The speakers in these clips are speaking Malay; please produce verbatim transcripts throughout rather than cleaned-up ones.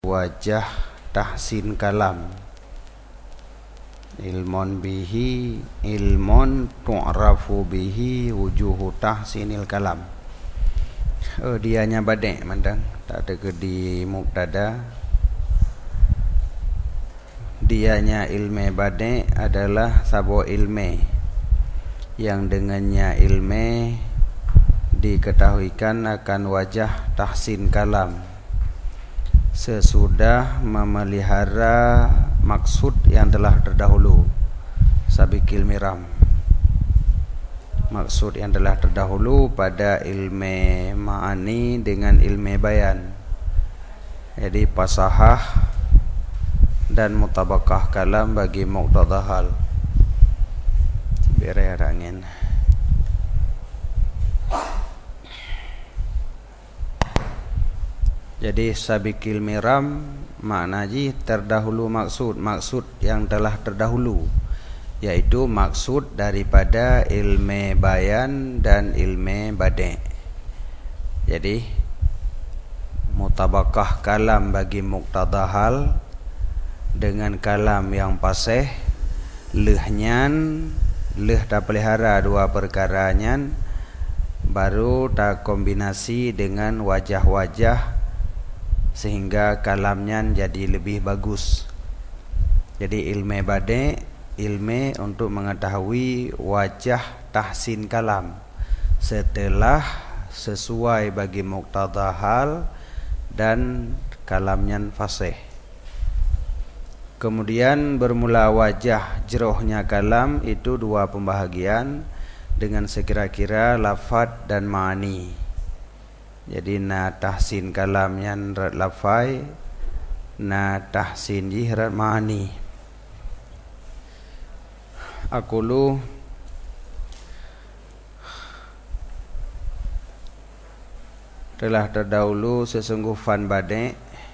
wajah tahsin kalam. Ilmun bihi ilmun tu'rafu bihi wujuhu tahsinil kalam. Oh, dianya badai mandang tak ada ke di mubtada. Dianya ilme badai adalah sabo ilme yang dengannya ilme diketahuikan akan wajah tahsin kalam sesudah memelihara maksud yang telah terdahulu. Sabikil miram, maksud yang telah terdahulu pada ilme ma'ani dengan ilme bayan. Jadi pasahah dan mutabakah kalam bagi muqtada hal. Biar ada angin. Jadi sabikil miram maknanya terdahulu maksud, maksud yang telah terdahulu, yaitu maksud daripada ilme bayan dan ilme bade'. Jadi mutabakah kalam bagi muqtada hal dengan kalam yang pasih, lehnyan leh tak pelihara dua perkaranya, baru tak kombinasi dengan wajah-wajah sehingga kalamnya jadi lebih bagus. Jadi ilme bade' ilme untuk mengetahui wajah tahsin kalam setelah sesuai bagi muqtada hal dan kalamnya fasih. Kemudian bermula wajah jerohnya kalam itu dua pembahagian dengan sekira-kira lafad dan ma'ani. Jadi na tahsin kalam yang rat lafai, na tahsin jihrat ma'ani. Aqulu telah terdahulu sesungguh fan bade'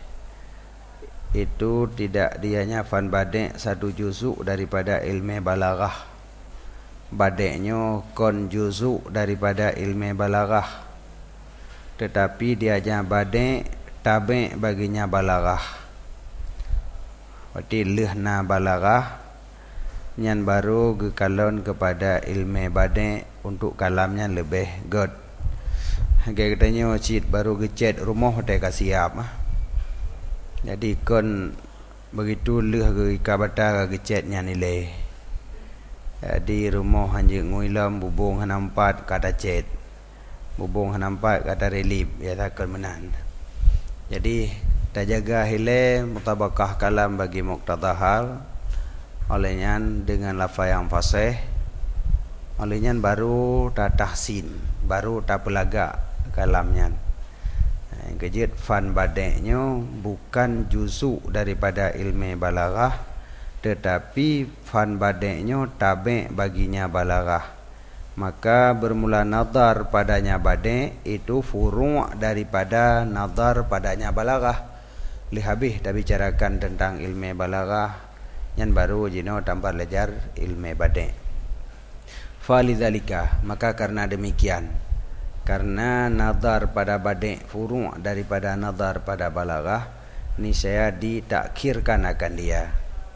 itu tidak dianya fan bade' satu juzuk daripada ilmu balaghah. Bade'nya kon juzuk daripada ilmu balaghah, tetapi dianya bade' tabe' baginya balaghah. Berarti lehna balaghah nyan baru gekalon kepada ilmu bade' untuk kalamnya lebih god. Kayak katanya cid baru gecet rumah tak kasiap. Jadi kon begitu leh ke kabata gecetnya nilai. Di rumah hanya nguilam bubung hanampat kata cet, bubung hanampat kata relip, ya takkan menan. Jadi tak jaga hile mutabakah kalam bagi muqtada hal, olehnya dengan lafaz yang fasih, olehnya baru tak tahsin, baru tak pelagak kalamnya. Yang kejut fan badeknya bukan juzuk daripada ilmu balaghah, tetapi fan badeknya tabe' baginya balaghah. Maka bermula nazar padanya bade' itu furu' daripada nazar padanya balaghah. Lihabih dah bicarakan tentang ilmu balaghah, yang baru jino tambah belajar ilmu bade'. Falizalika, maka karena demikian, karena nazar pada bade' furu' daripada nazar pada balaghah, ni saya ditakhirkan akan dia.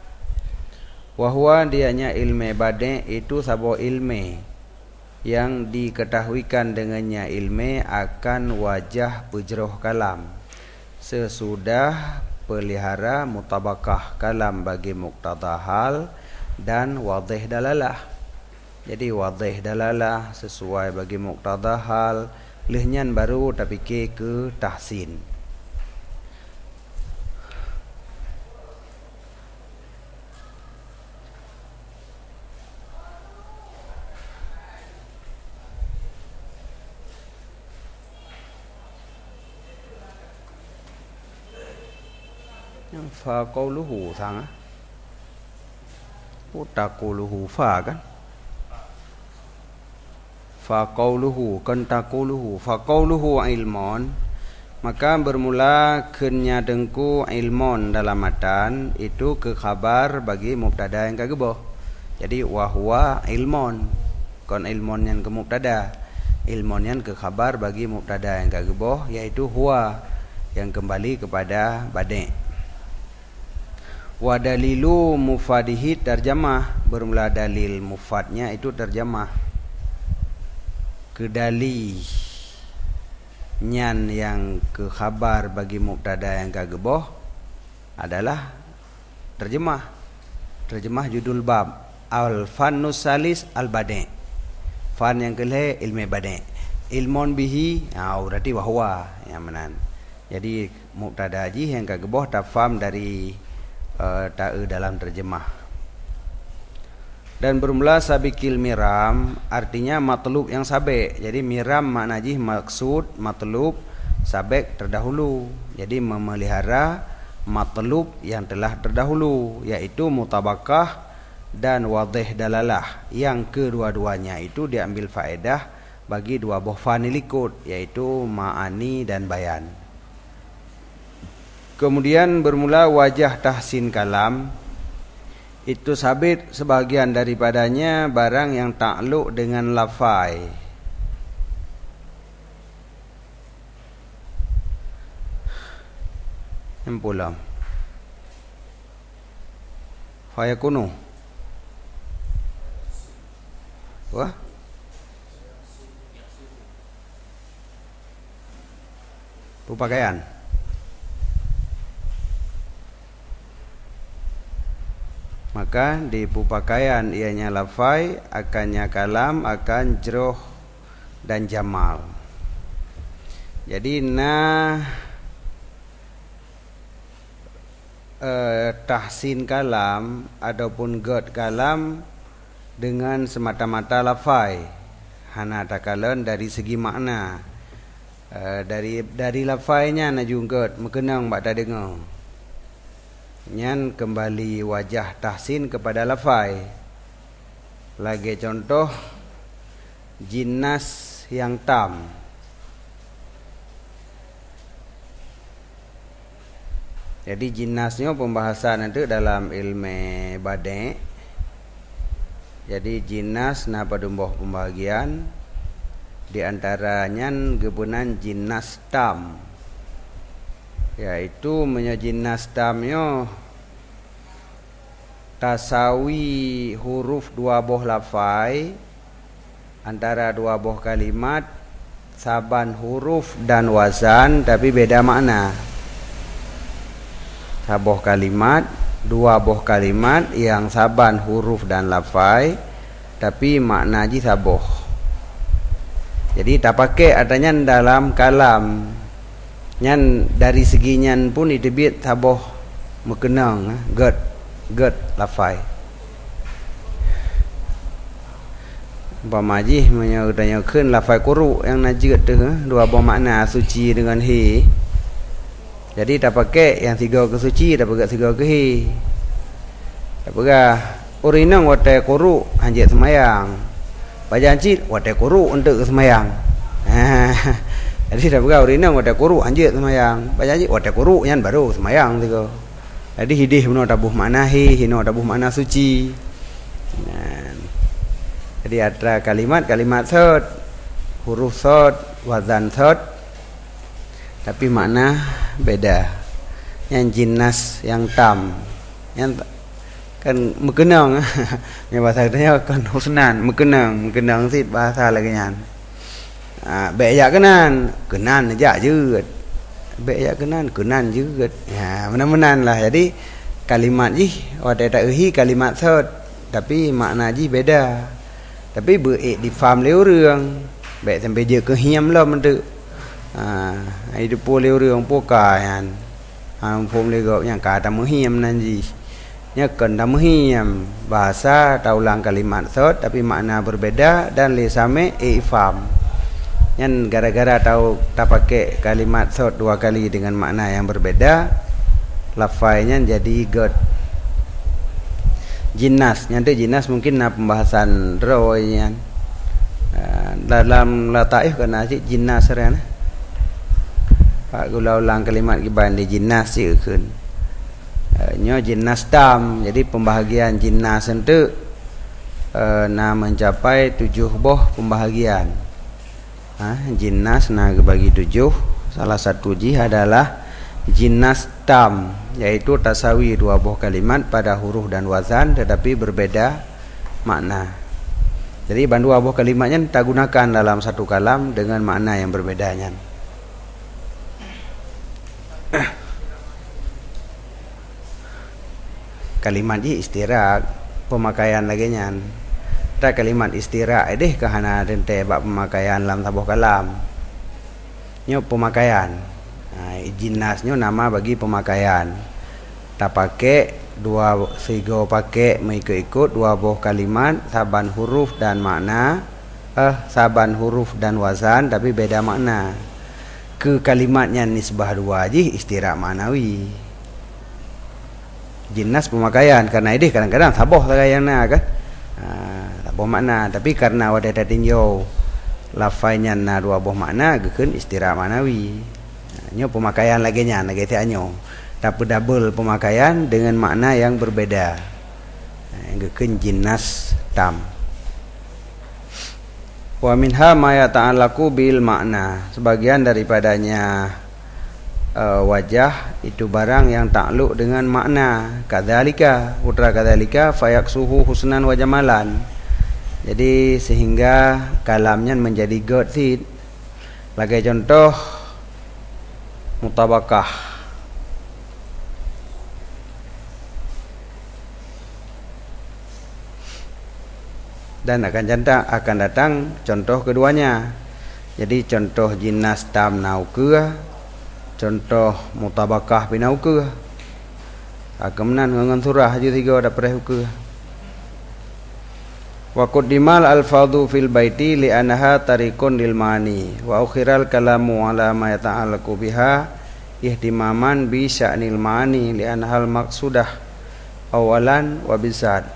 Wahwa dianya ilmu bade' itu sabo ilmu yang diketahuikan dengannya ilmu akan wajah pejroh kalam sesudah pelihara mutabakah kalam bagi muqtada hal dan wadih dalalah. Jadi wadih dalalah sesuai bagi muqtada hal, lehnyan baru terfikir ke tahsin. Fa qauluhu sang puta qauluhu fa kan fa qauluhu kan taquluhu fa qauluhu ilmon, maka bermula kenya dengku ilmon dalam matan itu ke khabar bagi mubtada yang kageboh. Jadi wahwa ilmon, kon ilmon yang ke mubtada, ilmon yang ke khabar bagi mubtada yang kageboh, yaitu huwa yang kembali kepada bade'. Wa dalilu mufadihi terjemah, bermula dalil mufadnya itu terjemah. Kedali nyan yang ke khabar bagi mubtada yang kageboh adalah terjemah. Terjemah judul bab al fannus salis al bade'. Fan yang kelih ilmu bade'. Ilmun bihi, ah berarti wahwa yang menan. Jadi mubtada haji yang kageboh tafam dari Uh, ta'i dalam terjemah. Dan bermula sabikil miram artinya matlub yang sabik. Jadi miram makna jih maksud, matlub, sabik terdahulu. Jadi memelihara matlub yang telah terdahulu, yaitu mutabakah dan wadih dalalah. Yang kedua-duanya itu diambil faedah bagi dua buah fanilikut, yaitu ma'ani dan bayan. Kemudian bermula wajah tahsin kalam, itu sabit sebagian daripadanya barang yang takluk dengan lafai. Empulam fayakunu wah pupakaian. Maka di pupakaian ianya lafai, akannya kalam, akan jroh dan jamal. Jadi nah eh, tahsin kalam ataupun god kalam dengan semata-mata lafai. Hana takalan dari segi makna. Eh, dari dari lafainya najung god mekenang bak tak dengar. Nyan kembali wajah tahsin kepada lafai. Lagi contoh jinas yang tam. Jadi jinasnya pembahasan itu dalam ilmu bade'. Jadi jinas na padumbuh pembahagian di antaranya gebunan jinas tam, yaitu menyejinas tamnya tasawi huruf dua buah lafai antara dua buah kalimat, saban huruf dan wazan tapi beda makna. Sabuh kalimat, dua buah kalimat yang saban huruf dan lafai tapi makna ji sabuh. Jadi tak pakai adanya dalam kalam. Nyan dari segi nyan pun ditebit sabuh mekenang gad gad lafai. Umpama ji menyanyikan lafai quru yang najid tu dua buah makna suci dengan hi. Jadi tak pakai yang tiga ke suci, tak pakai tiga ke hi. Tak pakai urinang watai quru anjit semayang. Baca anjit watai quru untuk semayang. Jadi dah berau rina wadah kuru anjir semayang. Baca anjir wadah kuru yan baru semayang tiga. Jadi hidih benar tabuh makna hi, hino tabuh makna suci. Nah. Jadi ada kalimat-kalimat sod, huruf sod, wazan sod, tapi makna beda. Yang jinas, yang tam, yang kan mekenang. Yang bahasa katanya kan husnan, mekenang, mekenang sih bahasa lagi nyan. Ah, baik ya kenan, kenan aja juga. Baik ya kenan, kenan juga. Ya, menan-menan lah. Jadi kalimat ji, wadah tak uhi kalimat sod, tapi makna ji beda. Tapi beik di faham leu reung. Baik sampai je ke hiam lah mentu. Ah, hidup po leu reung po kayan. Ah, pom lego yang ka ta hiam nan ji. Nya kan ta hiam. Bahasa taulang kalimat sod tapi makna berbeda dan le same e faham. Yang gara-gara tahu tak pakai kalimat sod dua kali dengan makna yang berbeda, lafainya jadi god. Jinas, nanti jinas mungkin na pembahasan rawinya. Dalam lataif kena sih jinas serana. Pak gula ulang kalimat kiban di jinas sih kan. Nyo jinas tam, jadi pembahagian jinas itu na mencapai tujuh buah pembahagian. Ha, jinas nah bagi tujuh. Salah satu ji adalah jinas tam, yaitu tasawi dua buah kalimat pada huruf dan wazan tetapi berbeda makna. Jadi dua buah kalimatnya kita gunakan dalam satu kalam dengan makna yang berbedanya. Kalimat ini istirak pemakaian lagi nyan. Ta kalimat istirak deh kahana dente bab pemakaian dalam tabuh kalam. Nyo pemakaian. Nah, jinasnya nama bagi pemakaian. Tak pakai dua sigo pakai mengikut-ikut dua buah kalimat saban huruf dan makna eh saban huruf dan wazan tapi beda makna. Ke kalimatnya nisbah dua aja istirak manawi. Jinas pemakaian karena ini kadang-kadang saboh tagayana kan. Ha, tak buah makna tapi karena wadah tinjau lafainya na dua buah makna gekeun istirak manawi. Nyo pemakaian lagi nya lagi ti anyo. Tapi double pemakaian dengan makna yang berbeda. Gekeun jinas tam. Wa minha ma yata'allaqu bil makna. Sebagian daripadanya uh, wajah itu barang yang takluk dengan makna. Kadzalika, putra kadzalika fayaksuhu husnan wa jamalan. Jadi sehingga kalamnya menjadi ghasid. Lagi contoh mutabakah. Dan akan janta akan datang contoh keduanya. Jadi contoh jinas tam naukah, contoh mutabakah binaukah. Akemenan ngangan surah aja tiga ada perehukah. Wa qaddimal alfadhu fil baiti li annaha tariqun lil mani wa ukhiral kalamu ala ma yata'allaqu biha ihtimaman bi sya'nil mani li annahal maqsudah awalan wa bisad.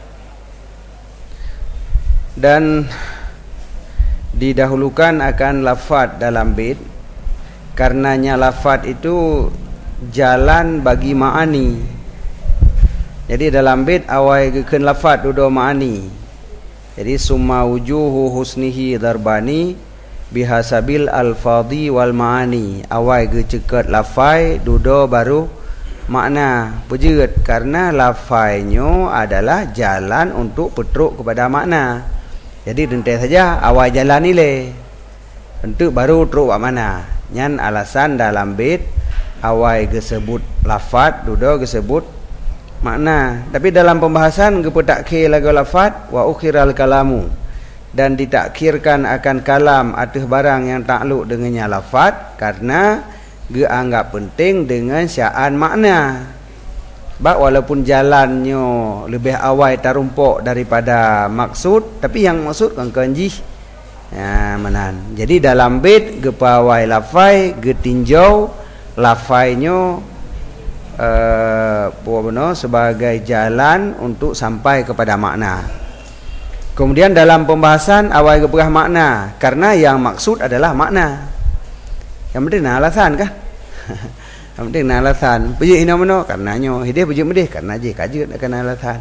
Dan didahulukan akan lafaz dalam bait karenanya lafaz itu jalan bagi ma'ani. Jadi dalam bait awal gekeun lafaz dudo ma'ani. Jadi summa wujuhu husnihi darbani bihasabil alfadhi wal ma'ani. Awal geceket lafaz dudo baru makna pejeut karena lafaznya adalah jalan untuk petruk kepada makna. Jadi dentai saja awal jalan nilai untuk baru teruk buat mana. Nyan alasan dalam bait awal disebut lafaz dudo disebut makna. Tapi dalam pembahasan gepetak lagu lafaz wa ukhiral kalamu dan ditakhirkan akan kalam atas barang yang takluk dengannya lafaz karena ge anggap penting dengan sya'an makna. Bak walaupun jalannya lebih awal tarumpuk daripada maksud, tapi yang maksud kan kanji. Ya, menan. Jadi dalam bait gepawai lafai getinjau lafainya eh uh, sebagai jalan untuk sampai kepada makna. Kemudian dalam pembahasan awal gepegah makna karena yang maksud adalah makna. Yang penting alasan kah? Yang penting alasan. Pujuk ina mano karenanya. Hidih pujuk medih karena je kajut akan alasan.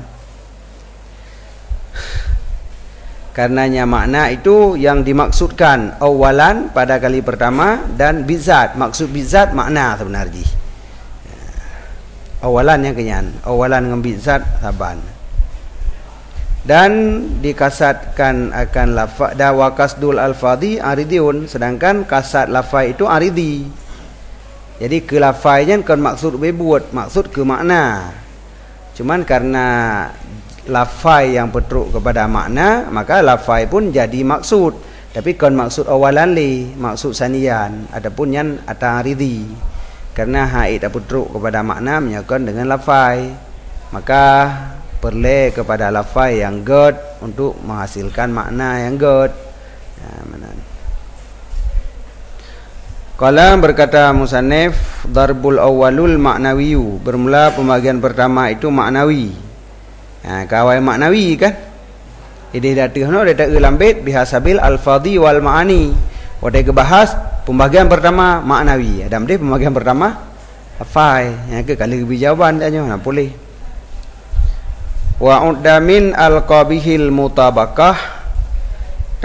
Karenanya makna itu yang dimaksudkan awalan pada kali pertama dan bizat. Maksud bizat makna sebenarnya. Awalan yang kenyan. Awalan dengan bizat saban. Dan dikasatkan akan lafaz da wa kasdul alfadhi aridiun, sedangkan kasat lafaz itu aridi. Jadi ke lafaznya kan maksud berbuat, maksud ke makna. Cuman karena lafaz yang petruk kepada makna, maka lafaz pun jadi maksud. Tapi kan maksud awalan li, maksud sanian, adapun yang ataridi. Karena haid petruk kepada makna menyangkut dengan lafaz. Maka perle kepada lafaz yang gad untuk menghasilkan makna yang gad. Ya, mana? Qala berkata musannif darbul awwalul ma'nawiyu, bermula pembagian pertama itu maknawi. Ha, kawai maknawi kan? Idih dateuhna da dalam bait bihasabil alfadhi wal ma'ani. Wadai kebahas pembagian pertama maknawi. Ada mesti pembagian pertama lafaz. Ya ke kali lebih jawaban tanya nah boleh. Wa uddamin alqabihil mutabakah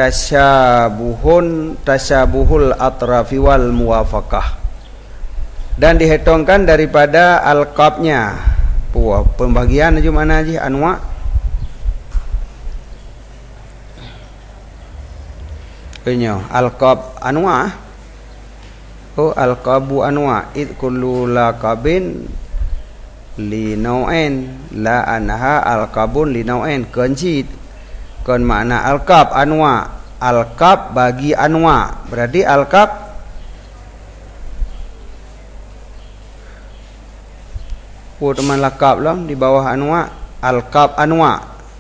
tasyabuhun tasyabuhul atrafi wal muwafaqah. dan dihitungkan daripada alqabnya. Puah pembagian je mana je anwa. Punya alqab anwa. Oh alqabu anwa id kullu laqabin li nau'in la anha alqabun li nau'in kunci kon makna alqab anwa alqab bagi anwa berarti alqab oh teman laqab lah di bawah anwa alqab anwa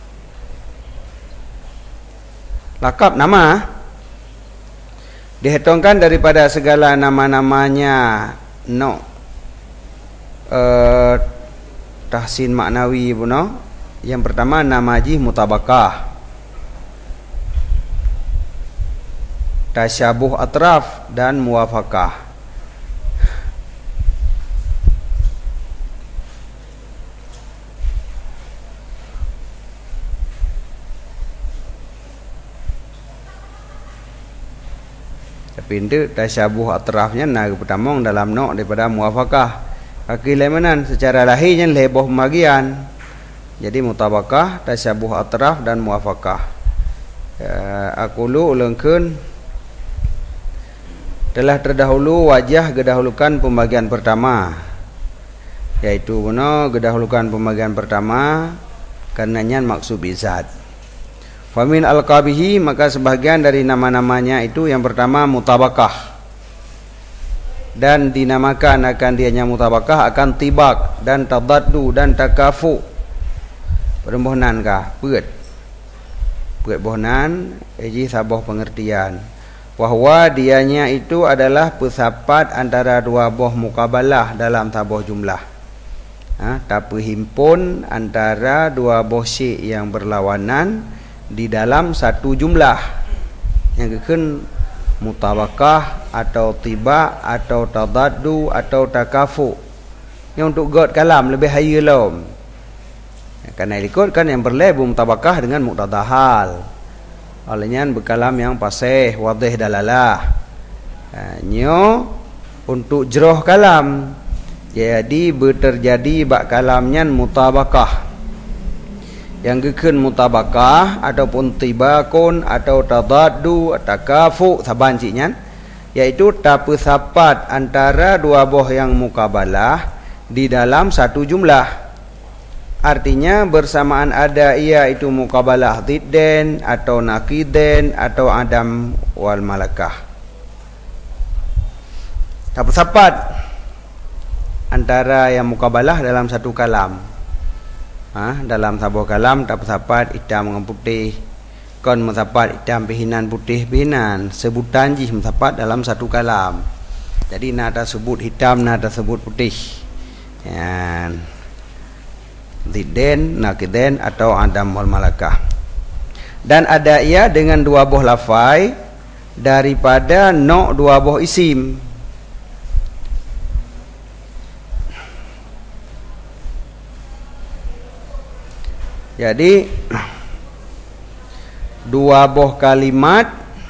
laqab nama dihitungkan daripada segala nama-namanya no uh, tahsin maknawi puno. Yang pertama nama ji mutabakah, tasyabuh atraf dan muwafaqah. Pintu tasyabuh atrafnya nak pertama dalam nok daripada muwafaqah. Kaki lemanan secara lahirnya leboh pembagian. Jadi mutabakah, tasyabuh atraf dan muwafaqah. Ya, aku lu ulangkeun telah terdahulu wajah gedahulukan pembagian pertama. Yaitu benar gedahulukan pembagian pertama karenanya maksud bizat. Famin alqabihi maka sebahagian dari nama-namanya itu yang pertama mutabakah dan dinamakan akan dianya mutabakah akan tibak dan tadaddu dan takafu perembohanan kah peut peut bohanan eji sabah pengertian wahwa dianya itu adalah pesapat antara dua boh mukabalah dalam sabah jumlah ha, tapi himpun antara dua boh syik yang berlawanan di dalam satu jumlah yang keken mutabakah atau tiba atau tadaddu atau takafu yang untuk god kalam lebih haya lom kerana ikut kan yang berlebu mutabakah dengan muqtadahal olehnya berkalam yang pasih wadih dalalah nyo untuk jeroh kalam jadi berterjadi bak kalamnya mutabakah yang gekun mutabakah ataupun tibakun atau tadaddu takafu sabancinya yaitu tapesapat antara dua boh yang mukabalah di dalam satu jumlah artinya bersamaan ada ia itu mukabalah didden atau nakiden atau adam wal malakah tapesapat antara yang mukabalah dalam satu kalam. Ha, dalam sabuh kalam tak sapat hitam dengan putih kon mensapat hitam bihinan putih bihinan sebutan jih mensapat dalam satu kalam jadi nada sebut hitam nada sebut putih ya didden nakiden atau adam wal malakah dan ada ia dengan dua buah lafai daripada no dua buah isim. Jadi dua buah kalimat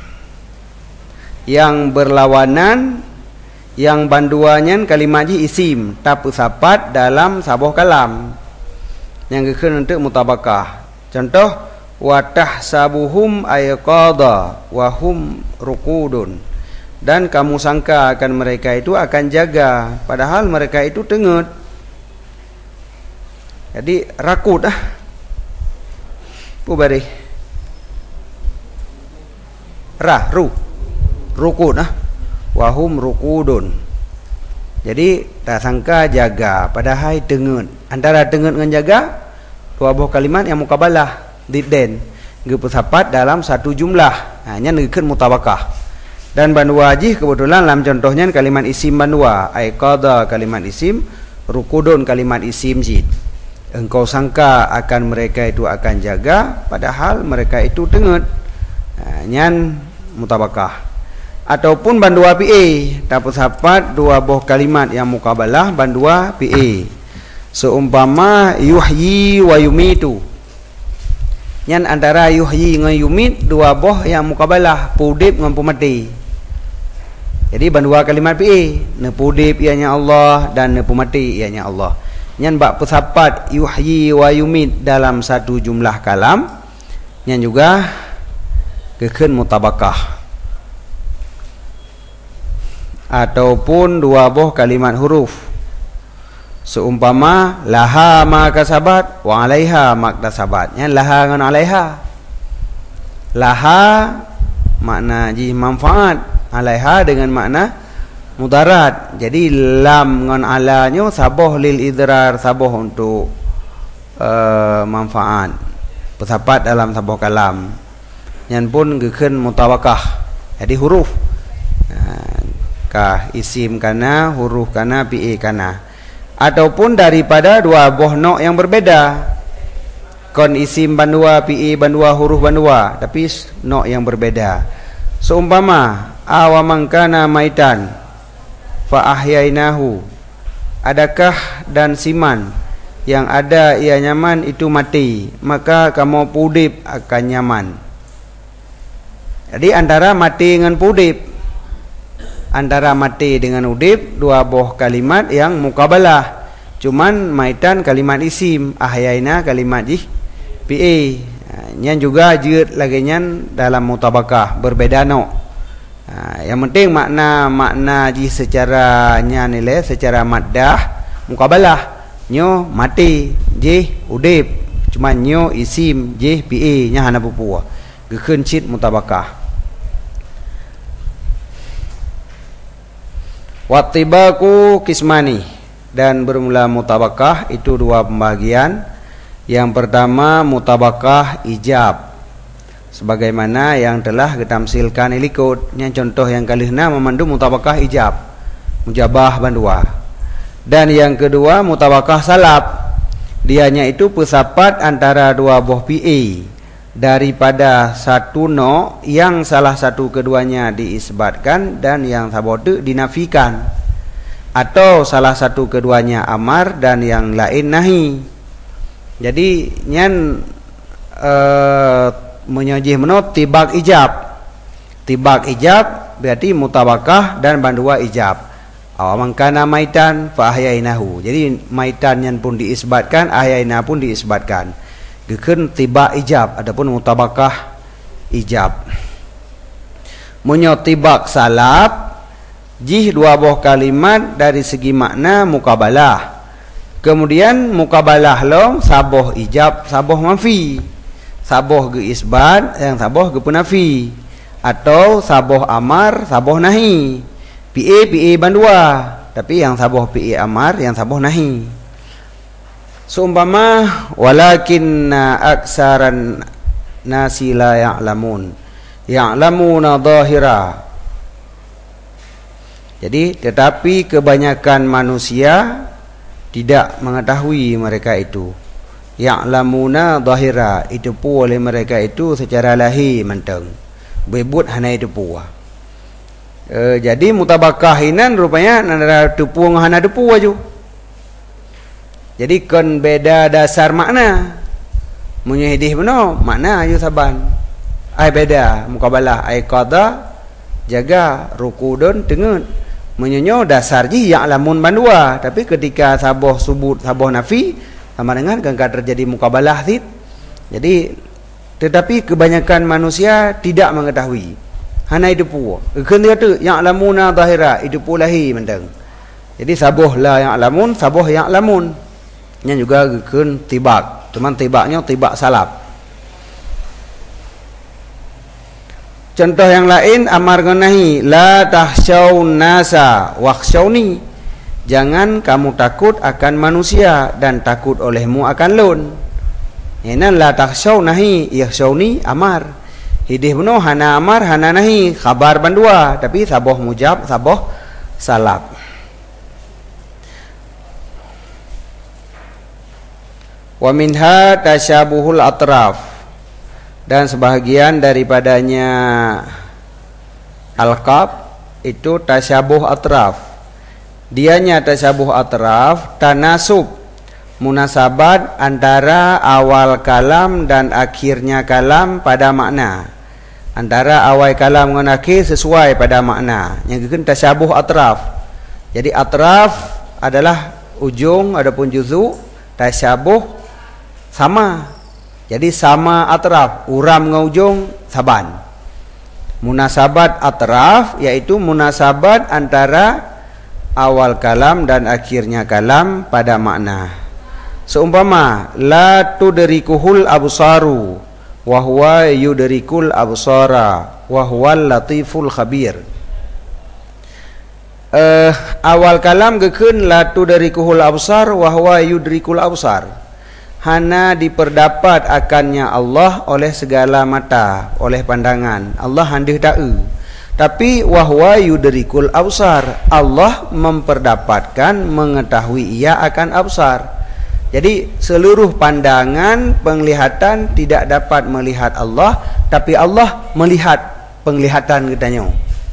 yang berlawanan yang banduannya kalimat ji isim tapi sapat dalam sabuh kalam yang kekun untuk mutabakah. Contoh watah sabuhum ayqadha wa hum ruqudun dan kamu sangka akan mereka itu akan jaga padahal mereka itu tengut. Jadi rakut ah Pubari Rah ru Rukun ah Wahum rukudun. Jadi tak sangka jaga padahal tengut. Antara tengut dengan jaga dua buah kalimat yang mukabalah didden gepesapat dalam satu jumlah hanya ngikut mutabakah. Dan bandua haji kebetulan dalam contohnya kalimat isim bandua aiqadha kalimat isim rukudun kalimat isim jid. Engkau sangka akan mereka itu akan jaga padahal mereka itu tengut. Ha, nyan mutabakah. Ataupun bandua P A dapat sapat dua buah kalimat yang mukabalah bandua P A. Seumpama yuhyi wa yumitu. Nyan antara yuhyi dengan yumit dua buah yang mukabalah pudip dengan pemati. Jadi bandua kalimat pi ne pudip ianya Allah dan ne pemati ianya Allah. Nyan bak pesapat yuhyi wa yumit dalam satu jumlah kalam. Nyan juga kekeun mutabakah. Ataupun dua buah kalimat huruf. Seumpama laha ma kasabat wa alaiha maktasabat. Nyan laha ngan alaiha. Laha makna ji manfaat, alaiha dengan makna mudarat. Jadi lam ngan alanya saboh lil idrar, saboh untuk uh, manfaat. Pesapat dalam saboh kalam. Yang pun gekeun mutabakah. Jadi huruf. Uh, kah isim kana, huruf kana, fi'il kana. Ataupun daripada dua buah nok yang berbeda. Kon isim bandua, fi'il bandua, huruf bandua, tapi nok yang berbeda. Seumpama awaman kana maitan fa ahyainahu. Adakah dan siman yang ada ia nyaman itu mati, maka kamu pudip akan nyaman. Jadi antara mati dengan pudip, antara mati dengan udip, dua buah kalimat yang mukabalah. Cuman maitan kalimat isim, ahyaina kalimat jih fi'il. Nyan juga jeut lagi nyan dalam mutabakah berbeda no. Ha, yang penting makna makna ji secara nya nilai secara maddah mukabalah. Nyo mati ji udip, cuma nyo isim ji fi'il nya hana pupua. Gekeun cit mutabakah. Wattibaku kismani, dan bermula mutabakah itu dua pembagian. Yang pertama mutabakah ijab, sebagaimana yang telah ditamsilkan ilikut. Yang contoh yang kalihna memandu mutabakah ijab, mujabah bandua. Dan yang kedua mutabakah salab, dianya itu pesapat antara dua buah fi'il daripada satu no yang salah satu keduanya diisbatkan dan yang sabotu dinafikan, atau salah satu keduanya amar dan yang lain nahi. Jadi nyan uh, menyajih menot tibak ijab. Tibak ijab berarti mutabakah dan bandua ijab. Awaman kana maitan fa ahyainahu. Jadi maitan nyan pun diisbatkan, ahyaina pun diisbatkan. Gekeun tibak ijab, adapun mutabakah ijab. Munyo tibak salab, jih dua buah kalimat dari segi makna mukabalah. Kemudian mukabalah long saboh ijab, saboh manfi. Saboh ge isbat, yang saboh ge penafi. Atau saboh amar, saboh nahi. Fi'il fi'il bandua, tapi yang saboh fi'il amar, yang saboh nahi. Seumpama walakinna aksaran nasi la ya'lamun ya'lamuna dhahira. Jadi tetapi kebanyakan manusia tidak mengetahui mereka itu. Ya'lamuna dhahira, itu pun oleh mereka itu secara lahir menteng. Bebut hana itu pun. E, jadi mutabakah inan rupanya antara tepu dengan hana tepu aju. Jadi kon beda dasar makna. Munyahidih benar makna ayu saban. Ai beda mukabalah ai qada jaga rukudun tengut. Menyonyo dasar ji yang lamun bandua, tapi ketika saboh subut saboh nafi sama dengan kan terjadi mukabalah tit. Jadi tetapi kebanyakan manusia tidak mengetahui. Hana itu pu. Keun dia tu yang lamuna zahira itu pulahi mendeng. Jadi saboh la yang lamun, saboh yang lamun. Nya juga keun tibak. Cuman tibaknya tibak salab. Contoh yang lain amar nahi la tahsyaun nasa wakhsyauni. Jangan kamu takut akan manusia dan takut olehmu akan lun. Ini la tahsyaun nahi yakhsyauni amar. Hidih beno hana amar hana nahi khabar bandua tapi saboh mujab saboh salab. Wa minha tasyabuhul atraf, dan sebahagian daripadanya alqab itu tasyabuh atraf. Dianya tasyabuh atraf tanasub, munasabat antara awal kalam dan akhirnya kalam pada makna. antara awal kalam dengan akhir sesuai pada makna. Yang kena tasyabuh atraf. Jadi atraf adalah ujung, adapun juzu tasyabuh sama. Jadi sama atraf, uram dengan ujung saban. Munasabat atraf yaitu munasabat antara awal kalam dan akhirnya kalam pada makna. Seumpama la tudrikuhul absaru wa huwa yudrikul absara wa huwal latiful khabir. Uh, awal kalam gekeun la tudrikuhul absar wa huwa yudrikul absar. Hana diperdapat akannya Allah oleh segala mata, oleh pandangan. Allah handih ta'u. Tapi wahwa yudrikul absar, Allah memperdapatkan, mengetahui ia akan absar. Jadi seluruh pandangan, penglihatan tidak dapat melihat Allah, tapi Allah melihat penglihatan katanya.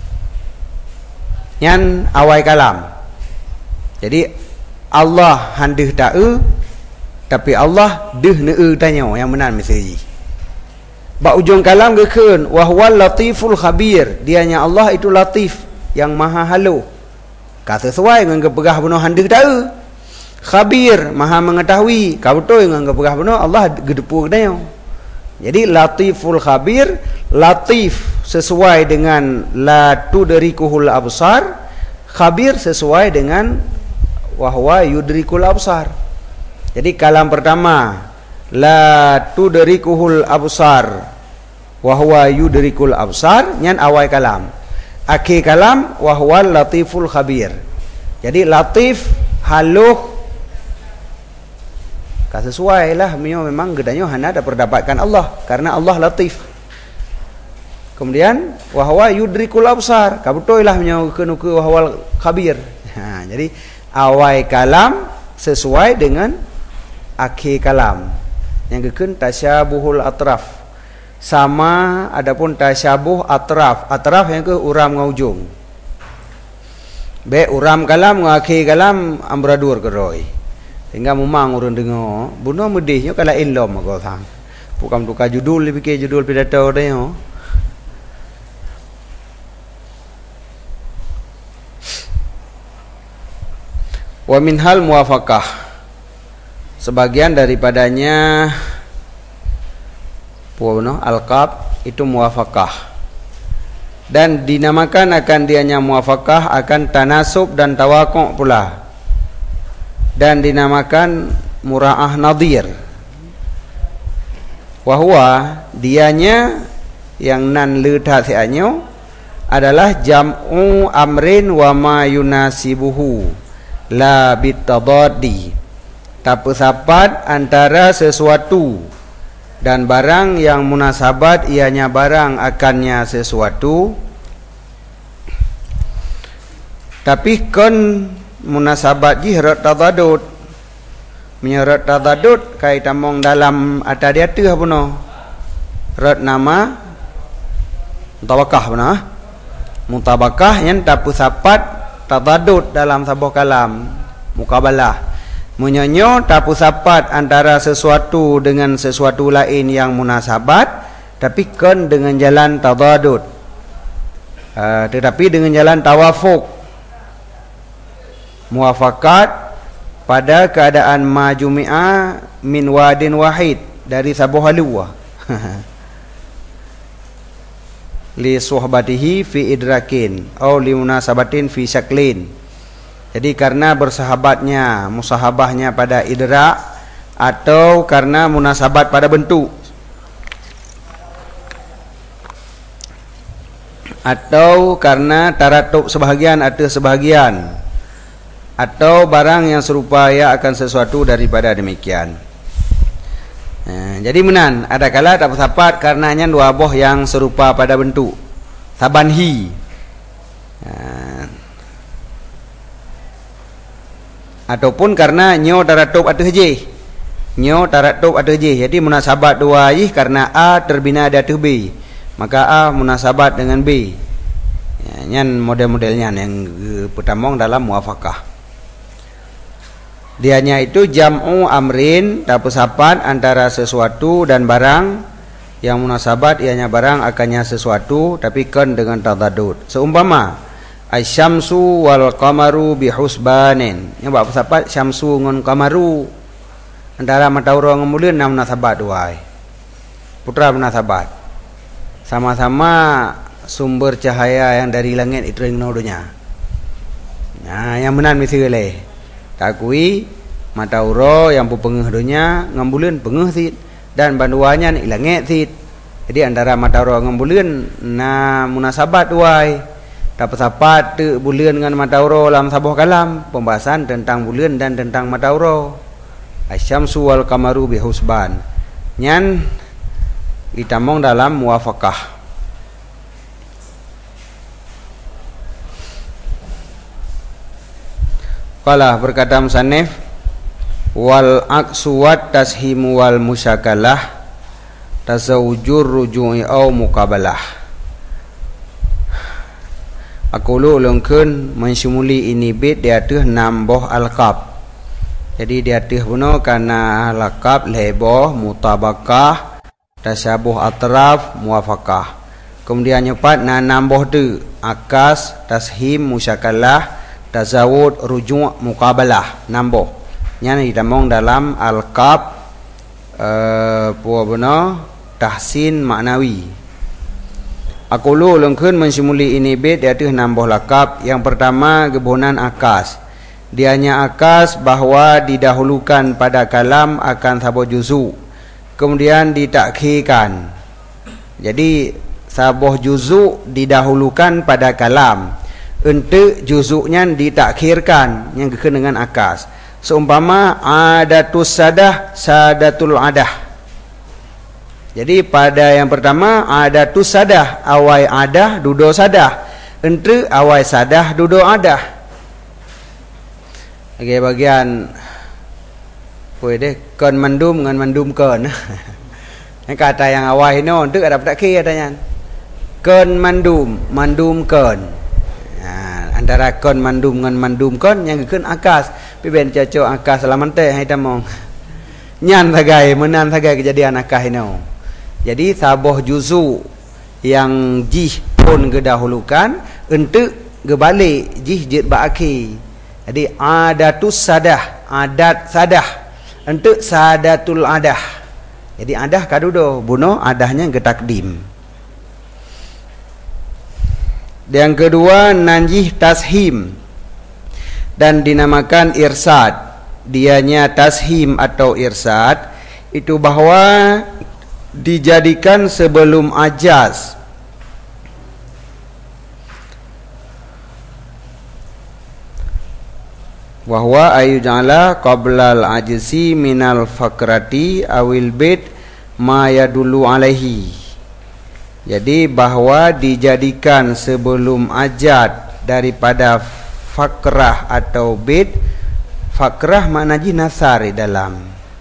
Yang awal kalam. Jadi Allah handih ta'u, tapi Allah deh ne'u tanya yang benar mesej. Ba ujung kalam gekeun wahwal latiful khabir, dianya Allah itu latif yang maha halu. Kata sesuai dengan kepegah benar handih ta'u. Khabir maha mengetahui, kau betul dengan kepegah benar Allah gedepu tanya. Jadi latiful khabir, latif sesuai dengan la tudrikuhul absar, khabir sesuai dengan wahwa yudrikul absar. Jadi kalam pertama la tudrikuhul absar wa huwa yudrikul absar, nyan awal kalam. Akhir kalam wa huwal latiful khabir. Jadi latif haluh ka sesuai lah memang gedanya hana ada perdapatkan Allah karena Allah latif. Kemudian wa huwa yudrikul absar, ka betul lah menyekeun ke wa huwal khabir. Ha, jadi awal kalam sesuai dengan akhir kalam. Yang kekun tasyabuhul atraf. Sama adapun tasyabuh atraf. Atraf yang ke uram dengan ujung. Be uram kalam dengan akhir kalam ambradur keroi. Sehingga memang urun dengar. Bunuh medihnya kalau ilom aku sang. Bukan tukar judul dipikir judul pidato dia. Wa minhal muwafaqah. Sebagian daripadanya puano al-qab itu muwafaqah. Dan dinamakan akan dianya muwafaqah akan tanasub dan tawaqqu' pula. Dan dinamakan mura'ah nadhir. Wa huwa dianya yang nan leutha sianyo adalah jam'u amrin wa ma yunasibuhu la bitadaddi. Tapusapat antara sesuatu dan barang yang munasabat ianya barang akannya sesuatu, tapi kon munasabat jihrat tadadud menyerat tadadud kait tamong dalam ada dia tu apa no rat nama mutabakah apa no mutabakah yang tapusapat tadadud dalam sebuah kalam mukabalah. Menyonyo tapusapat antara sesuatu dengan sesuatu lain yang munasabat, tapi kan dengan jalan tadadud. Uh, tetapi dengan jalan tawafuk. Muwafakat pada keadaan majumi'a min wadin wahid, dari sabuh haluwah. Li suhbatihi fi idrakin atau li munasabatin fi syaklin. Jadi karena bersahabatnya, musahabahnya pada idrak atau karena munasabat pada bentuk atau karena taratub sebahagian atau sebahagian atau barang yang serupa ya akan sesuatu daripada demikian. Nah, jadi menan ada kala tak bersahabat karenanya dua boh yang serupa pada bentuk sabanhi. Nah, ataupun karena nyo taratub atau hejih, nyo taratub atau hejih. Jadi munasabat dua ih karena A terbina di atas B, maka A munasabat dengan B. Ya, nyan model-modelnya yang uh, pertama dalam muwafaqah. Dianya itu jam'u amrin tapusapat antara sesuatu dan barang Yang munasabat ianya barang akannya sesuatu tapi kan dengan tadadud. Seumpama asyamsu wal qamaru bihusbanin. Yang bab sapat syamsu ngan qamaru antara matauro ngemulian na munasabat duai. Putra munasabat. Sama-sama sumber cahaya yang dari langit itu yang nodonya. Nah, yang menan misalnya takui matauro yang pupengeh donya ngambuleun pengeh tit dan banduanya ni langit tit. Jadi antara matauro ngambuleun na munasabat duai. Dapat sapat tu buleun dengan matauro dalam sabuh kalam pembahasan tentang buleun dan tentang matauro. Asyamsu wal qamaru bihusban. Nyan ditamong dalam muwafaqah. Qala berkata musannif wal aqsuwat tashimu wal musyakalah tasawujur ruju'i au muqabalah. Aku lu lengkeun mensyumuli ini bit dia teuh namboh alqab. Jadi dia teuh puno kana laqab leboh mutabakah tasyabuh atraf muwafaqah. Kemudian nyepat na namboh tu akas tashim musyakalah tazawud ruju' muqabalah namboh. Nya ditamong dalam alqab eh puwa beuna tahsin maknawi. Aku lu lengkeun mensyumuli ini bit dia teuh namboh laqab. Yang pertama gebonan akas. Dianya akas bahwa didahulukan pada kalam akan sabuh juzu. Kemudian ditakhirkan. Jadi sabuh juzu didahulukan pada kalam. Untuk juzuknya ditakhirkan yang berkaitan dengan akas. Seumpama adatus sadah sadatul adah. Jadi pada yang pertama adatus sadah awai adah dudo sadah. Untuk awai sadah dudo adah. Okey bagian boleh deh kon mandum dengan mandum kon. Yang kata yang awal ini untuk ada tak kira katanya. Kon mandum, mandum kon. Nah, antara kon mandum dengan mandum kon yang kon akas. Piben caco akas selamante hai tamong. Nyan sagai menan sagai kejadian akas ini. Jadi saboh juzu yang jih pun kedahulukan untuk gebalik jih jid ba'aki. Jadi adatus sadah, adat sadah untuk sadatul adah. Jadi adah kadudo buno adahnya ke takdim. Yang kedua nanjih tashim dan dinamakan irsad. Dianya tashim atau irsad itu bahwa dijadikan sebelum ajaz. Wahwa ayu ja'ala qablal ajzi minal fakrati awil bait ma yadullu alaihi. Jadi bahwa dijadikan sebelum ajad daripada fakrah atau bait. Fakrah makna ji nasar dalam.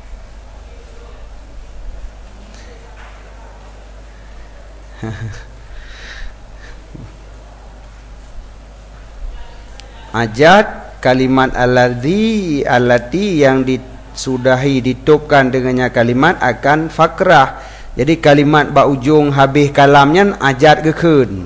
Ajad kalimat alladzi allati yang disudahi ditupkan dengannya kalimat akan fakrah. Jadi kalimat ba ujung habis kalamnya ajad gekeun.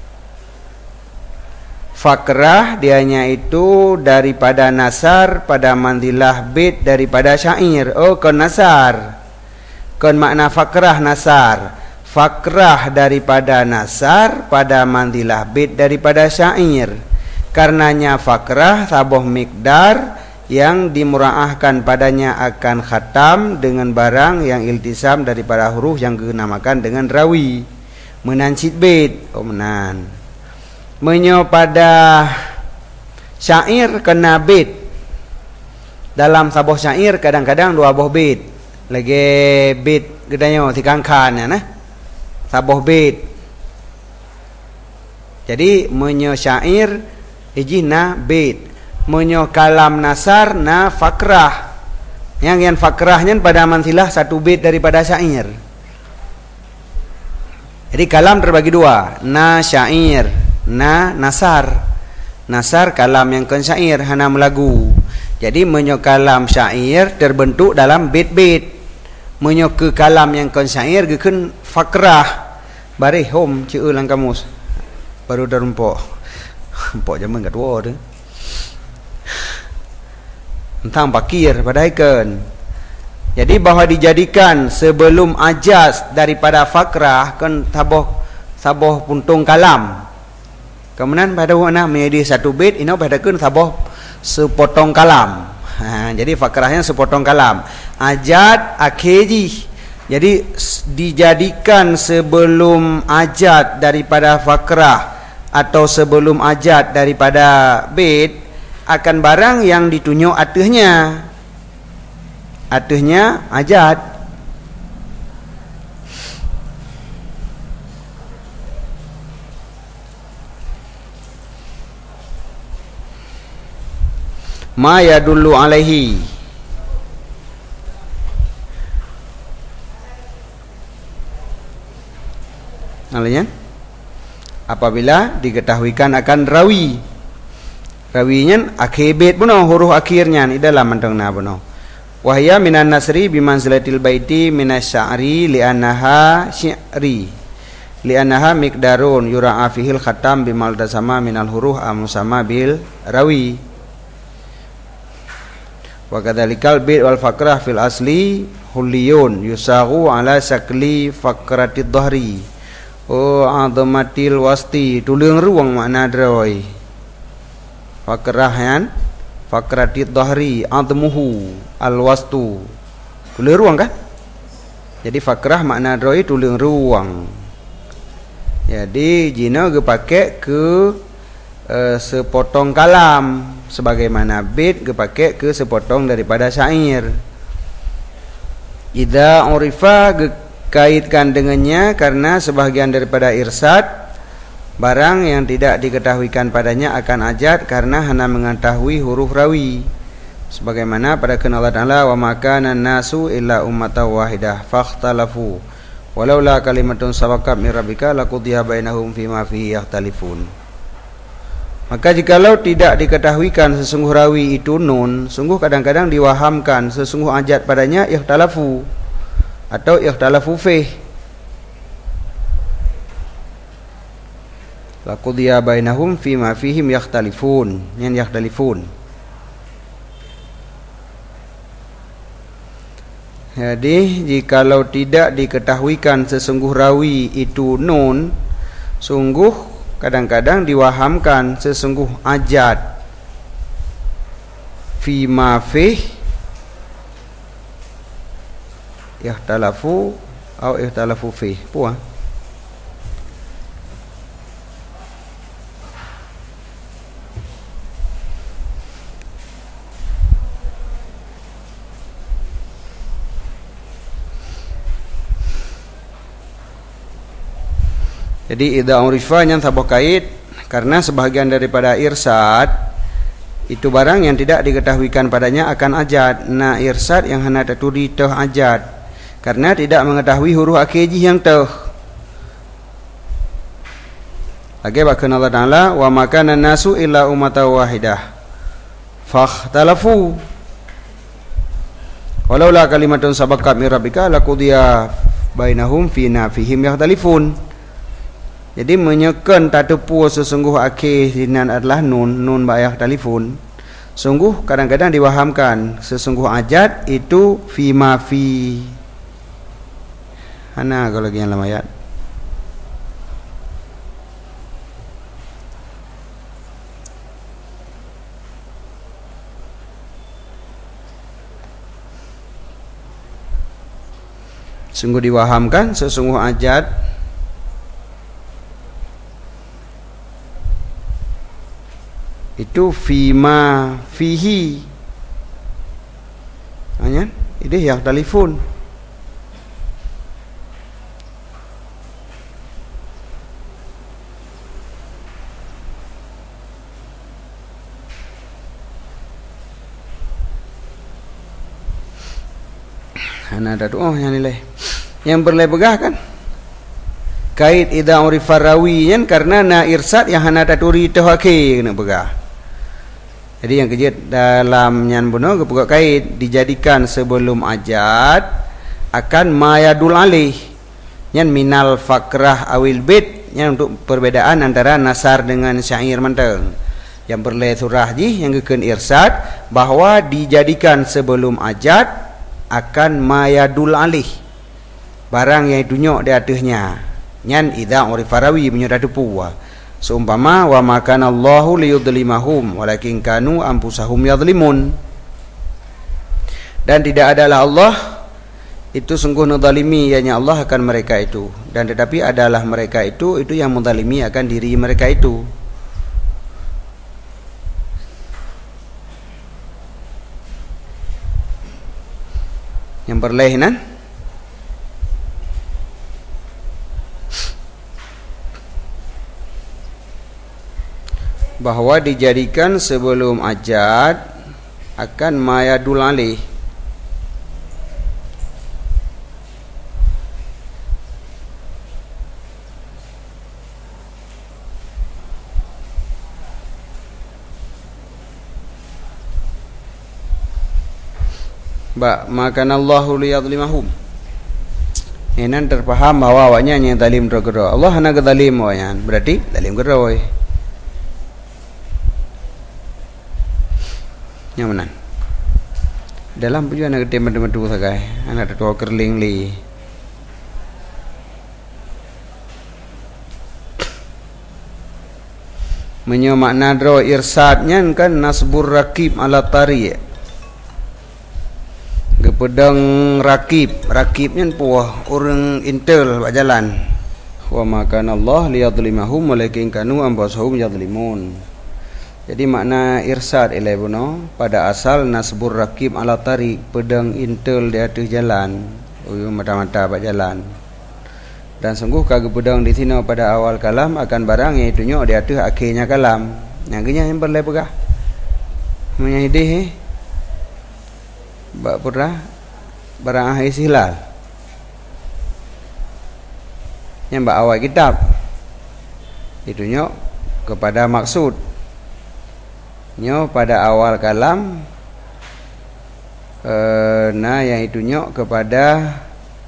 Fakrah dianya itu daripada nasar pada manzilah bait daripada syair. Oh kon nasar. Kon makna fakrah nasar. Fakrah daripada nasar pada manzilah bait daripada syair. Karenanya fakrah sabuh mikdar yang dimuraahkan padanya akan khatam dengan barang yang iltisam daripada huruf yang dinamakan dengan rawi. Menan bait, oh menan. Menyo pada syair kena bait. Dalam sabuh syair kadang-kadang dua buah bait. Lagi bait gedanyo tikangkan ya nah. Sabuh bait. Jadi menyo syair iji na bait, menyo kalam nasar na fakrah. Yang yang fakrahnya pada mansilah satu bait daripada syair. Jadi kalam terbagi dua, na syair, na nasar. Nasar kalam yang kon syair hana melagu. Jadi menyo kalam syair terbentuk dalam bait-bait. menyo ke kalam yang kon syair gekeun fakrah bareh hom ceu lang kamus baru dah rumpok rumpok zaman kat tua tu tentang pakir padahal. Jadi bahawa dijadikan sebelum ajaz daripada fakrah kan taboh saboh puntung kalam. Kemudian pada wana menjadi satu bait ini pada kun saboh sepotong kalam. Ha, jadi fakrahnya sepotong kalam. Ajad akhiri. Jadi dijadikan sebelum ajad daripada fakrah atau sebelum ajad daripada bait akan barang yang ditunjuk atehnya. Atehnya ajad. Ma yadullu alaihi. Alanya apabila diketahuikan akan rawi. Rawinya akhir bait puno huruf akhirnya di dalam mantengna puno. Wahya minan nasri bimanzilatil baiti minasy'ari li'annaha syi'ri li'annaha miqdarun yura'a fihil khatam bimal dasama minal huruf amusama bil rawi wa kadzalikal bait wal fakrah fil asli huliyun yusagu ala sakli fakrati dhahri o adamatil wasti tuleung ruang makna droy fakrahan fakrati dhahri admuhu alwastu tulis ruang kan. Jadi fakrah makna droi tulis ruang. Jadi jina ge pakai ke uh, sepotong kalam sebagaimana bait ge pakai ke sepotong daripada syair. Idza urifa ge kaitkan dengannya karena sebahagian daripada irsad barang yang tidak diketahuikan padanya akan ajad karena hanya mengetahui huruf rawi. Sebagaimana pada firman Allah Ta'ala wa makana nasu illa ummatan wahidah fakhtalafu walaula kalimatun sabaqat min rabbika laqudiya bainahum fima fihi yakhtalifun. Maka jikalau tidak diketahuikan sesungguh rawi itu nun, sungguh kadang-kadang diwahamkan sesungguh ajad padanya ikhtalafu atau ikhtalafu fih. Laqudiya bainahum fima fihim yakhtalifun, yang yakhtalifun. Jadi jikalau tidak diketahuikan sesungguh rawi itu nun, sungguh kadang-kadang diwahamkan sesungguh ajad fima fih ikhtalafu atau ikhtalafu fih puah. Jadi idza urifa yang sabah kait karena sebahagian daripada irsad itu barang yang tidak diketahuikan padanya akan ajad. Nah irsad yang hana taturi teh ajad karena tidak mengetahui huruf akhir yang teh. Lagi bahkan Allah Ta'ala wa makana nasu illa ummatan wahidah fakhtalafu walaula kalimatun sabaqat min rabbika laqudiya bainahum fina fihim yakhtalifun. Jadi menyekan tak tepu sesungguh akhir sinan adalah nun, nun bayah telefon. Sungguh kadang-kadang diwahamkan sesungguh ajad itu fi ma fi. Ana kalau lagi yang lama ayat. Sungguh diwahamkan sesungguh ajad itu fima fihi hanya ini yang telefon hanya ada doa yang nilai yang berlebegah kan kait idza urifa rawiyan karena na irsad yang hana taturi tahaki kena begah. Jadi yang kejut dalam nyan buno kebuka kait dijadikan sebelum ajad akan mayadul alih nyan minal fakrah awil bait nyan untuk perbedaan antara nasar dengan syair menteng. Yang berlai surah ji yang gekeun irsad bahwa dijadikan sebelum ajat akan mayadul alih barang yang ditunjuk di atasnya nyan idza urifarawi menyudah depuwa seumpama wa makana Allahu liyudlimahum walakin kanu anfusahum yadhlimun, dan tidak adalah Allah itu sungguh menzalimi ianya Allah akan mereka itu, dan tetapi adalah mereka itu itu yang menzalimi akan diri mereka itu. Yang perlahanan bahwa dijadikan sebelum ajat akan mayadul alih ba makan Allahu liyadlimahum. Ini terpaham bahwa awaknya yang zalim tergero. Allah hana zalim wayan. Berarti zalim gero. Yang mana? Dalam punya anak teman-teman tu sagai. Anak tua kerling li. Menyo makna dro irsadnya kan nasbur rakib ala tari. Pedang rakib, rakibnya puah orang intel buat jalan. Wa makan Allah liyadlimahum walakin kanu anfusahum yadlimun. Jadi makna irsad ilabuno pada asal nasbur rakib ala tariq, pedang intel di atas jalan, uyuh mata-mata buat jalan. Dan sungguh kagak pedang di sini pada awal kalam akan barang yang itunya di atas akhirnya kalam. Yang genya yang berlai pegah. Menyahidih eh. Bak pura barang ahli silal yang bak awal kitab itu nyok kepada maksud nyok pada awal kalam eh, nah yang itu nyok kepada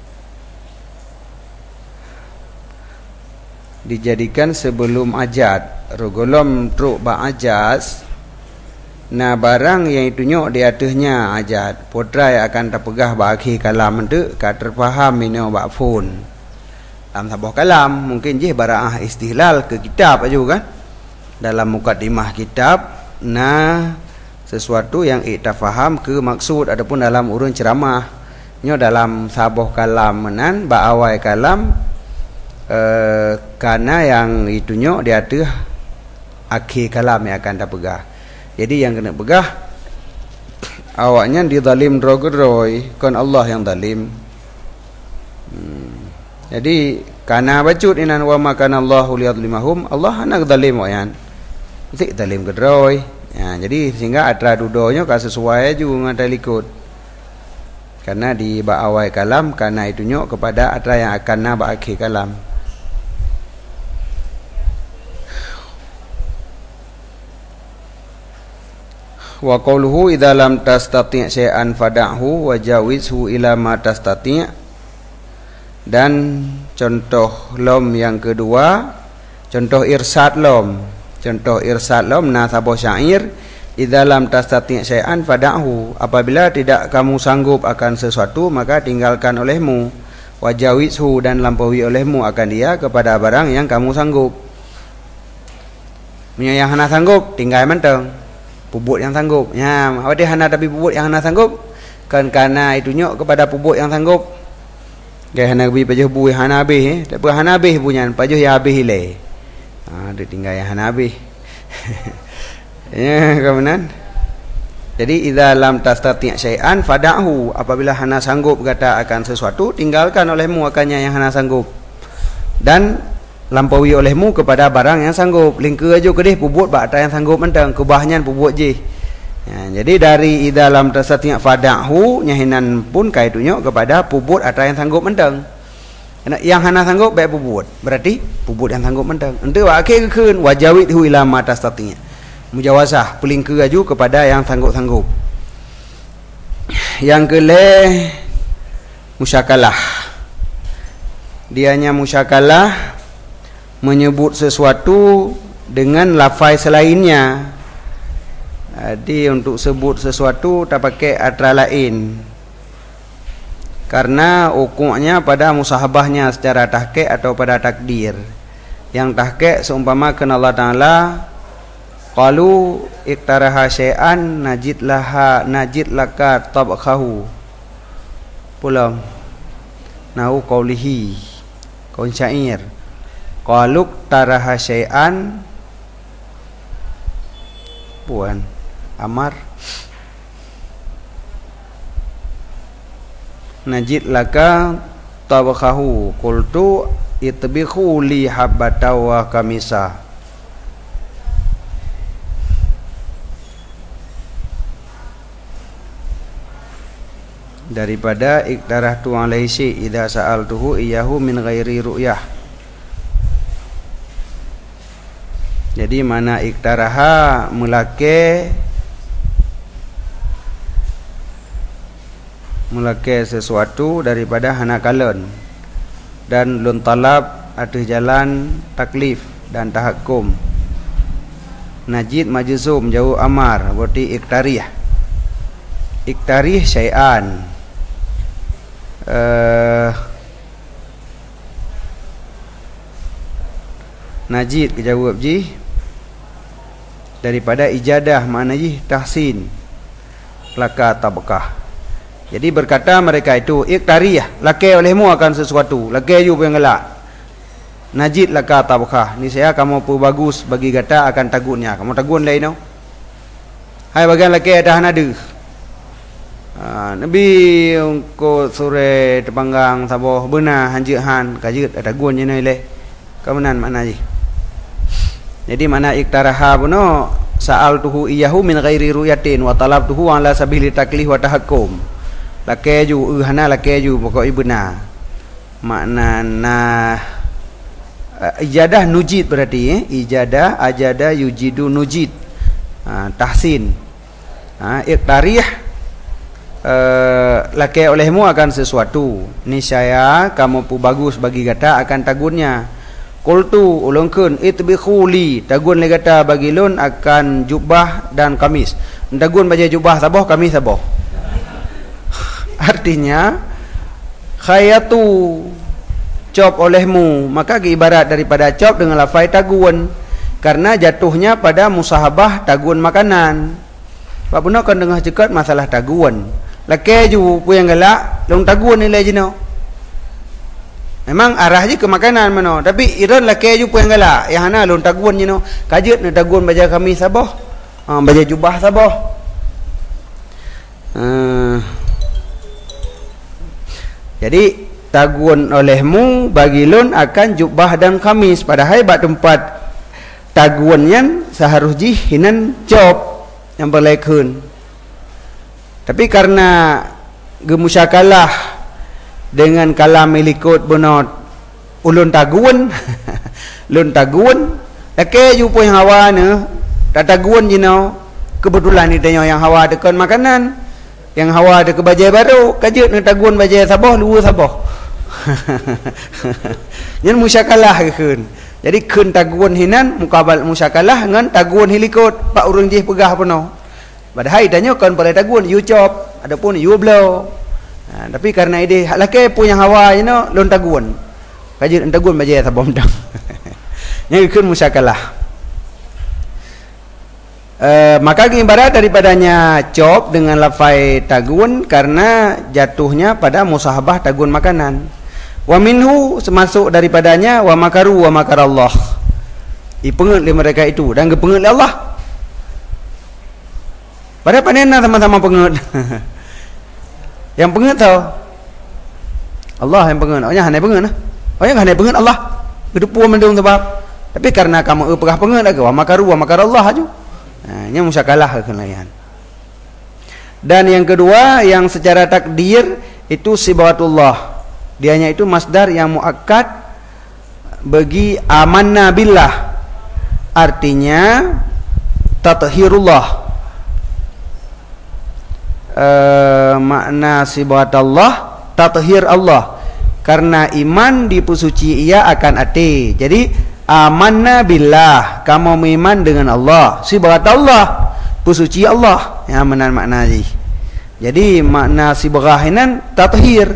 dijadikan sebelum ajat rogolom truk ba ajas. Nah barang yang itu nyok di atasnya ajat putra yang akan terpegah bagi kalam itu kat terfaham ini bak phone dalam sebuah kalam mungkin je barang ah istihlal ke kitab aja kan dalam mukadimah kitab. Nah sesuatu yang kita faham ke maksud adapun dalam urun ceramah nyo dalam sebuah kalam menan bak awal kalam eh, karena yang itu nyok di atas akhir kalam yang akan terpegah. Jadi yang kena pegah awaknya dizalim drogeroi kan Allah yang zalim. Hmm. Jadi karena bacut inan wa makan Allahu liyadlimahum Allah anak zalim wayan. Mesti zalim gedroi. Ya, jadi sehingga atra dudonya ka sesuai juga ngata likut. Karena di ba awal kalam karena itunya kepada atra yang akan na ba akhir kalam. Wa qawluhu idza lam tastati' syai'an fada'hu wa jawizhu ila ma tastati'. Dan contoh lom yang kedua contoh irsad lom contoh irsad lom nasabah syair idza lam tastati' syai'an fada'hu, apabila tidak kamu sanggup akan sesuatu maka tinggalkan olehmu, wa jawizhu dan lampaui olehmu akan dia kepada barang yang kamu sanggup. Punya yang hana sanggup tinggal menteng puput yang sanggup. Ya, apa dia hana tapi puput yang hana sanggup? Kan karena itu nyok kepada puput yang sanggup. Gaya hana bi pajuh bui hana habis eh. Tak apa hana habis punya, pajuh yang habis hilai. Ha, dia tinggal yang hana habis. Ya, kemudian. Jadi idza lam tastati' syai'an fada'hu, apabila hana sanggup kata akan sesuatu, tinggalkan olehmu akannya yang hana sanggup. Dan lampaui olehmu kepada barang yang sanggup. Lingka aja kedih puput bak yang sanggup mentang kubahnya puput je. Ya, jadi dari idza lam tastati' fada'hu nyahinan pun kaitunya kepada puput atau yang sanggup mentang. Yang hana sanggup baik puput. Berarti puput yang sanggup mentang. Ente wa akhir keun wajawidhu ila ma tastati'. Mujawazah pelingka aja kepada yang sanggup-sanggup. Yang keleh musyakalah. Dianya musyakalah menyebut sesuatu dengan lafaz selainnya. Jadi untuk sebut sesuatu tak pakai atra lain. Karena ukuknya pada musahabahnya secara tahqiq atau pada takdir. Yang tahqiq seumpama kena Allah Ta'ala qalu iktaraha syai'an najid laha najid laka tabakhahu. Pulang nahu qawlihi kaun syair qaluk taraha syai'an puan amar najid laka tabakhahu qultu itbikhu li habbata wa kamisa. Daripada iktarahtu alaihi syai' idza sa'altuhu iyyahu min ghairi ru'yah. Jadi mana iktaraha mulake mulake sesuatu daripada hanakalon, dan lun talab atas jalan taklif dan tahakkum. Najid majzum jauh amar berarti iktarih. Iktarih syai'an. Uh, Najid kejawab ji daripada ijadah, makna ji tahsin laka tabakah. Jadi berkata mereka itu iktariyah, lakai olehmu akan sesuatu, lakai you yang gelak. Najid laka tabakah, ni saya kamu pu bagus bagi kata akan tagunnya. Kamu tagun lain no. Hai bagian lakai dah nadu. Ha, Nabi ko sore tepanggang saboh benar hanjit han kajut ada gun je nilai. Kemudian makna ji. Jadi mana iktaraha puno sa'al tuhu iyahu min ghairi ru'yatin wa talab tuhu ala sabili taklih wa tahakkum. Lake ju uhana lake ju pokok ibna. Makna na uh, ijadah nujid berarti eh? Ijadah ajada yujidu nujid. Ha, tahsin. Ha, iktarih Uh, lakai olehmu akan sesuatu, niscaya kamu pu bagus bagi kata akan tagunnya. Qultu ulungkeun itbikhu li, tagun le kata bagi lun akan jubah dan kamis. Tagun baju jubah saboh kamis saboh. Artinya khayatu cop olehmu, maka ibarat daripada cop dengan lafai tagun, karena jatuhnya pada musahabah tagun makanan. Pak punak kan dengar cekat masalah tagun. Laki ju pu yang galak long tagun nilai jino. Memang arah je ke makanan mano, tapi iran laki ju pu yang galak yang hana long tagun jino. Kajut na tagun baja kami saboh. Ha, baja jubah saboh. Uh, jadi tagun olehmu bagi lun akan jubah dan kamis, padahal bak tempat tagunnya seharusnya hinan job yang berlaikun. Tapi karena gemusyakalah dengan kalam milikut benot ulun tagun lun tagun laki ju yang hawa ne tak tagun jino, kebetulan ni tanya yang hawa dekat makanan, yang hawa dekat bajai baru kajut ne tagun bajai saboh luar saboh. Yang musyakalah keun. Jadi keun tagun hinan mukabal musyakalah dengan tagun hilikut pak urang jih pegah penuh. Padahal tanya kan boleh tagun you chop adapun you blow. Ha, tapi karena ide laki punya hawa you know lon tagun. Kajut tagun bajai saboh mendang. Yang keun musyakalah. Uh, maka ibarat daripadanya chop dengan lafai tagun karena jatuhnya pada musahabah tagun makanan. Wa minhu semasuk daripadanya wa makaru wa makarallah. Ipengut li mereka itu dan gepengut li Allah. Pada panenna sama-sama pengut. Yang pengut tahu Allah yang pengut. Oh nya hanai pengut nah. Oh yang hanai pengut Allah. Gedepu mendung sebab. Tapi karena kamu pegah pengut lagi wa makaru wa makarallah aju. Nah, nya musyakalah kenaian. Dan yang kedua yang secara takdir itu sibatullah. Dianya itu masdar yang muakkad bagi amanna billah. Artinya tathhirullah. Uh, makna sibatullah tathhir Allah. Karena iman dipusuci ia akan hati. Jadi amanna billah, kamu beriman dengan Allah. Sibghat Allah, pusuci Allah. Ya menan makna ni. Jadi makna sibghah ini tathhir.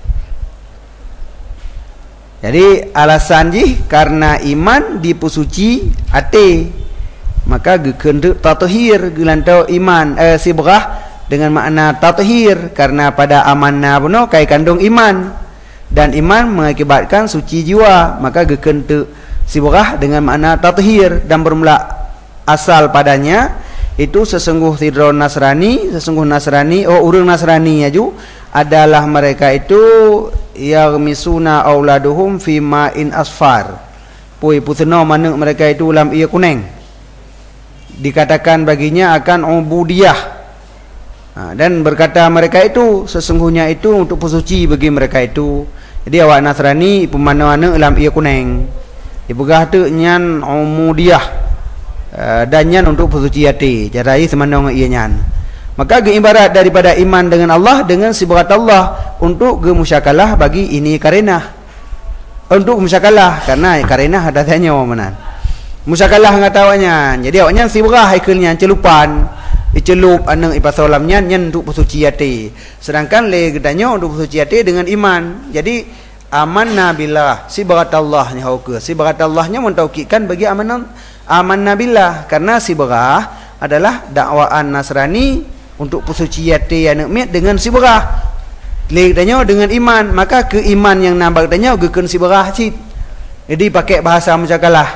Jadi alasan ji karena iman dipusuci hati, maka gekende tathhir gelantau iman eh, sibghah dengan makna tathhir, karena pada amanna puno kai kandung iman. Dan iman mengakibatkan suci jiwa, maka gekente sibghah dengan makna tathhir. Dan bermula asal padanya itu sesungguh tidro Nasrani, sesungguh Nasrani, oh urang Nasrani aju adalah mereka itu yaghmisuna auladuhum fi ma'in asfar. Pui putena mana mereka itu dalam ia kuning. Dikatakan baginya akan ubudiyah. Ha, dan berkata mereka itu sesungguhnya itu untuk pesuci bagi mereka itu. Jadi awak Nasrani pemana-mana dalam ia kuning. Ibugah tu nyan umudiyah uh, dan nyan untuk pesuci hati. Jarai semana ia nyan. Maka ibarat daripada iman dengan Allah dengan sibghat Allah untuk gemusyakalah bagi ini karenah. Untuk musyakalah karena karenah ada tanya manan. Musyakalah ngatawanya. Jadi awaknya sibghah ikulnya celupan. Icelup anang ipasolam nyan nyan untuk pesuci hati. Sedangkan le gedanya untuk pesuci hati dengan iman. Jadi amanna billah, sibghat Allah nya hauke. Sibghat Allah nya mentaukidkan bagi amanah amanna billah, karena sibghah adalah dakwaan Nasrani untuk pesuci hati anak mit dengan sibghah. Le gedanya dengan iman, maka keiman yang nambah gedanya gekeun sibghah cit. Jadi pakai bahasa musyakalah.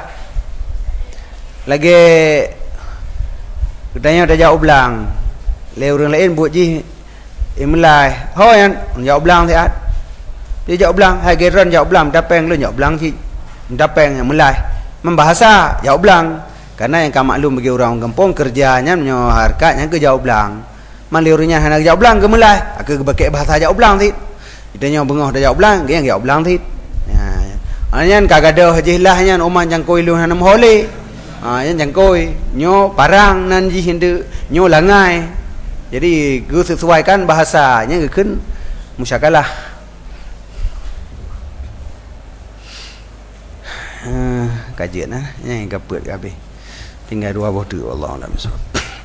Lagi katanya dah jauh belang. Le orang lain buat ji imlai. Ho yang jauh belang siat. Dia jauh belang, hai geron jauh belang, dapeng lu jauh belang si. Dapeng yang mulai membahasa jauh belang. Karena yang kau maklum bagi orang kampung kerjanya menyo harkatnya ke jauh belang. Mali orangnya hendak jauh belang ke mulai. Aku pakai bahasa jauh belang si. Kitanya bengah dah jauh belang, dia yang jauh belang si. Ya. Anyan kagada hajihlah nyan oman jangkoi lu hanam hole. Ah yang jangkoi nyo parang nan ji hindu nyo langai. Jadi gu sesuaikan bahasanya gekeun musyakalah. Uh, kajian ah yang kapet habis. Tinggal dua buah tu Allah alam so.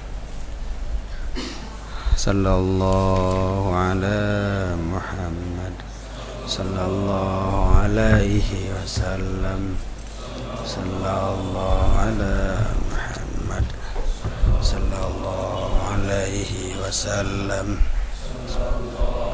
Sallallahu ala Muhammad sallallahu alaihi wasallam. Sallallahu ala Muhammad sallallahu alaihi wasallam.